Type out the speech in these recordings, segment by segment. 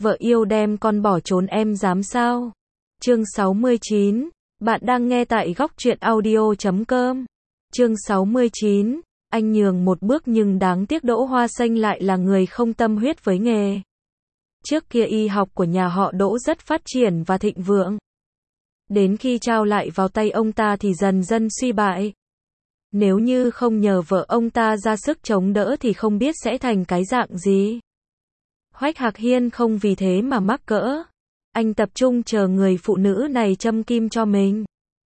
vợ yêu đem con bỏ trốn em dám sao? Chương 69, bạn đang nghe tại góc truyện audio.com. Chương 69, anh nhường một bước nhưng đáng tiếc Đỗ Hoa Xanh lại là người không tâm huyết với nghề. Trước kia y học của nhà họ Đỗ rất phát triển và thịnh vượng. Đến khi trao lại vào tay ông ta thì dần dần suy bại. Nếu như không nhờ vợ ông ta ra sức chống đỡ thì không biết sẽ thành cái dạng gì. Hoách Hạc Hiên không vì thế mà mắc cỡ. Anh tập trung chờ người phụ nữ này châm kim cho mình.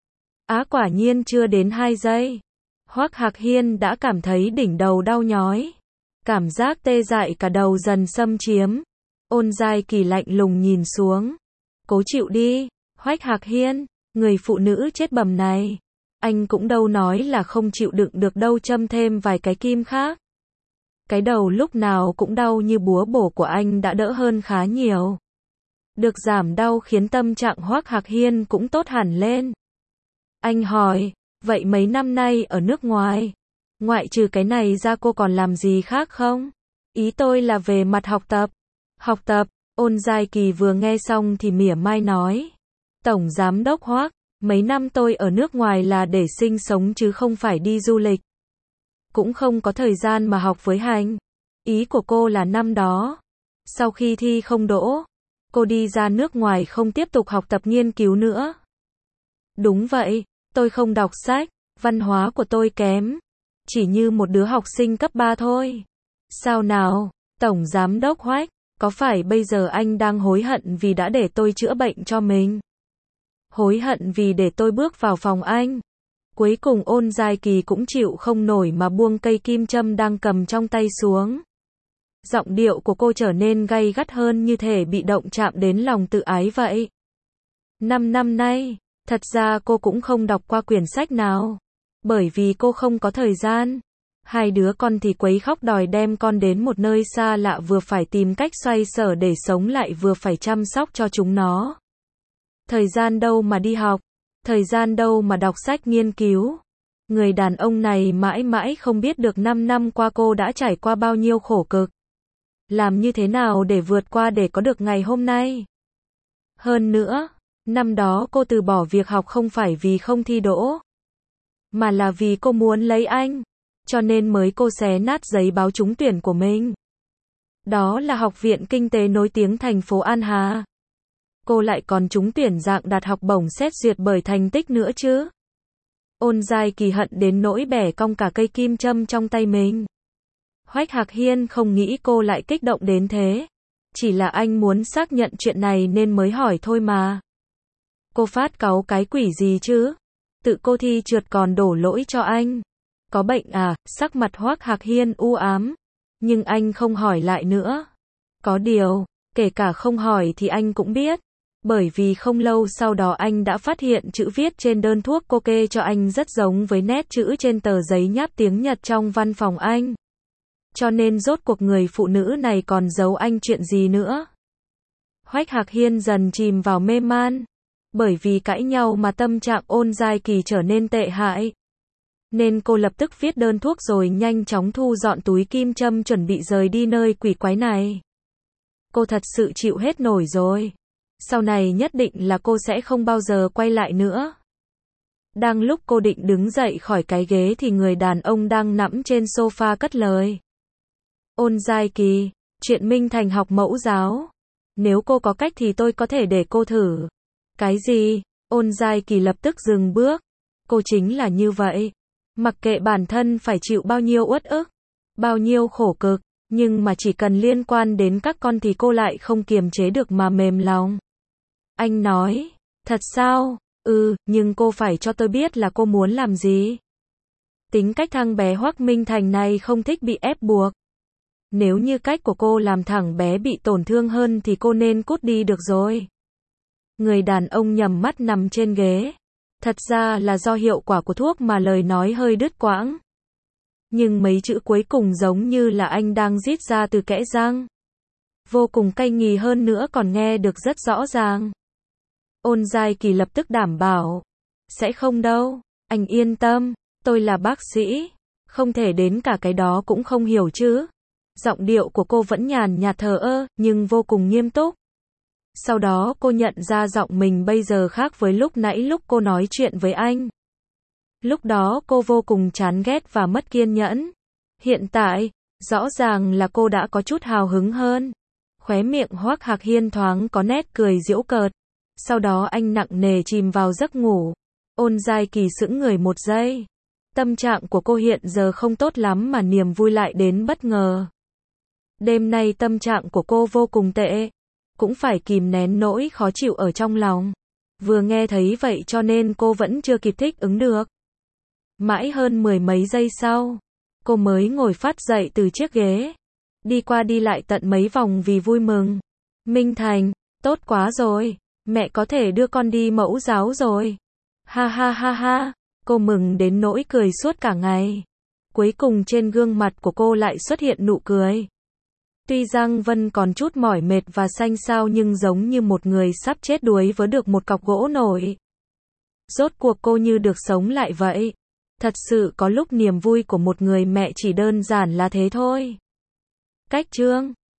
Quả nhiên chưa đến 2 giây. Hoách Hạc Hiên đã cảm thấy đỉnh đầu đau nhói. Cảm giác tê dại cả đầu dần xâm chiếm. Ôn Giai Kỳ lạnh lùng nhìn xuống. Cố chịu đi, Hoách Hạc Hiên, người phụ nữ chết bầm này. Anh cũng đâu nói là không chịu đựng được đâu, châm thêm vài cái kim khác. Cái đầu lúc nào cũng đau như búa bổ của anh đã đỡ hơn khá nhiều. Được giảm đau khiến tâm trạng Hoách Hạc Hiên cũng tốt hẳn lên. Anh hỏi, vậy mấy năm nay ở nước ngoài, ngoại trừ cái này ra cô còn làm gì khác không? Ý tôi là về mặt học tập. Học tập, Ôn Giai Kỳ vừa nghe xong thì mỉa mai nói. Tổng giám đốc Hoách, mấy năm tôi ở nước ngoài là để sinh sống chứ không phải đi du lịch. Cũng không có thời gian mà học với hành. Ý của cô là năm đó, sau khi thi không đỗ, cô đi ra nước ngoài không tiếp tục học tập nghiên cứu nữa. Đúng vậy, tôi không đọc sách, văn hóa của tôi kém. Chỉ như một đứa học sinh cấp 3 thôi. Sao nào, Tổng Giám đốc Hoách, có phải bây giờ anh đang hối hận vì đã để tôi chữa bệnh cho mình? Hối hận vì để tôi bước vào phòng anh? Cuối cùng Ôn Giai Kỳ cũng chịu không nổi mà buông cây kim châm đang cầm trong tay xuống. Giọng điệu của cô trở nên gay gắt hơn, như thể bị động chạm đến lòng tự ái vậy. 5 năm nay, thật ra cô cũng không đọc qua quyển sách nào. Bởi vì cô không có thời gian. 2 đứa con thì quấy khóc đòi đem con đến một nơi xa lạ, vừa phải tìm cách xoay sở để sống lại vừa phải chăm sóc cho chúng nó. Thời gian đâu mà đi học, thời gian đâu mà đọc sách nghiên cứu. Người đàn ông này mãi mãi không biết được 5 năm qua cô đã trải qua bao nhiêu khổ cực. Làm như thế nào để vượt qua để có được ngày hôm nay. Hơn nữa, năm đó cô từ bỏ việc học không phải vì không thi đỗ, mà là vì cô muốn lấy anh. Cho nên mới cô xé nát giấy báo trúng tuyển của mình. Đó là Học viện Kinh tế nổi tiếng thành phố An Hà. Cô lại còn trúng tuyển dạng đạt học bổng xét duyệt bởi thành tích nữa chứ. Ôn Giai Kỳ hận đến nỗi bẻ cong cả cây kim châm trong tay mình. Hoách Hạc Hiên không nghĩ cô lại kích động đến thế. Chỉ là anh muốn xác nhận chuyện này nên mới hỏi thôi mà. Cô phát cáu cái quỷ gì chứ? Tự cô thi trượt còn đổ lỗi cho anh. Có bệnh à? Sắc mặt Hoách Hạc Hiên u ám. Nhưng anh không hỏi lại nữa. Có điều, kể cả không hỏi thì anh cũng biết. Bởi vì không lâu sau đó anh đã phát hiện chữ viết trên đơn thuốc cô kê cho anh rất giống với nét chữ trên tờ giấy nháp tiếng Nhật trong văn phòng anh. Cho nên rốt cuộc người phụ nữ này còn giấu anh chuyện gì nữa. Hoách Hạc Hiên dần chìm vào mê man. Bởi vì cãi nhau mà tâm trạng Ôn Giai Kỳ trở nên tệ hại. Nên cô lập tức viết đơn thuốc rồi nhanh chóng thu dọn túi kim châm chuẩn bị rời đi nơi quỷ quái này. Cô thật sự chịu hết nổi rồi. Sau này nhất định là cô sẽ không bao giờ quay lại nữa. Đang lúc cô định đứng dậy khỏi cái ghế thì người đàn ông đang nằm trên sofa cất lời. Ôn Giai Kỳ, chuyện Minh Thành học mẫu giáo. Nếu cô có cách thì tôi có thể để cô thử. Cái gì? Ôn Giai Kỳ lập tức dừng bước. Cô chính là như vậy. Mặc kệ bản thân phải chịu bao nhiêu uất ức, bao nhiêu khổ cực, nhưng mà chỉ cần liên quan đến các con thì cô lại không kiềm chế được mà mềm lòng. Anh nói, thật sao? Nhưng cô phải cho tôi biết là cô muốn làm gì. Tính cách thằng bé Hoắc Minh Thành này không thích bị ép buộc. Nếu như cách của cô làm thằng bé bị tổn thương hơn thì cô nên cút đi được rồi. Người đàn ông nhắm mắt nằm trên ghế. Thật ra là do hiệu quả của thuốc mà lời nói hơi đứt quãng. Nhưng mấy chữ cuối cùng giống như là anh đang rít ra từ kẽ răng. Vô cùng cay nghì hơn nữa còn nghe được rất rõ ràng. Ôn Giai Kỳ lập tức đảm bảo. Sẽ không đâu, anh yên tâm, tôi là bác sĩ. Không thể đến cả cái đó cũng không hiểu chứ. Giọng điệu của cô vẫn nhàn nhạt thờ ơ, nhưng vô cùng nghiêm túc. Sau đó cô nhận ra giọng mình bây giờ khác với lúc nãy lúc cô nói chuyện với anh. Lúc đó cô vô cùng chán ghét và mất kiên nhẫn. Hiện tại, rõ ràng là cô đã có chút hào hứng hơn. Khóe miệng Hoắc Hạc Hiên thoáng có nét cười giễu cợt. Sau đó anh nặng nề chìm vào giấc ngủ. Ôn Giai Kỳ sững người một giây. Tâm trạng của cô hiện giờ không tốt lắm mà niềm vui lại đến bất ngờ. Đêm nay tâm trạng của cô vô cùng tệ. Cũng phải kìm nén nỗi khó chịu ở trong lòng. Vừa nghe thấy vậy cho nên cô vẫn chưa kịp thích ứng được. Mãi hơn 10 mấy giây sau, cô mới ngồi phát dậy từ chiếc ghế. Đi qua đi lại tận mấy vòng vì vui mừng. Minh Thành, tốt quá rồi. Mẹ có thể đưa con đi mẫu giáo rồi. Ha ha ha ha. Cô mừng đến nỗi cười suốt cả ngày. Cuối cùng trên gương mặt của cô lại xuất hiện nụ cười. Tuy Giang Vân còn chút mỏi mệt và xanh xao nhưng giống như một người sắp chết đuối với được một cọc gỗ nổi. Rốt cuộc cô như được sống lại vậy. Thật sự có lúc niềm vui của một người mẹ chỉ đơn giản là thế thôi. Cách chương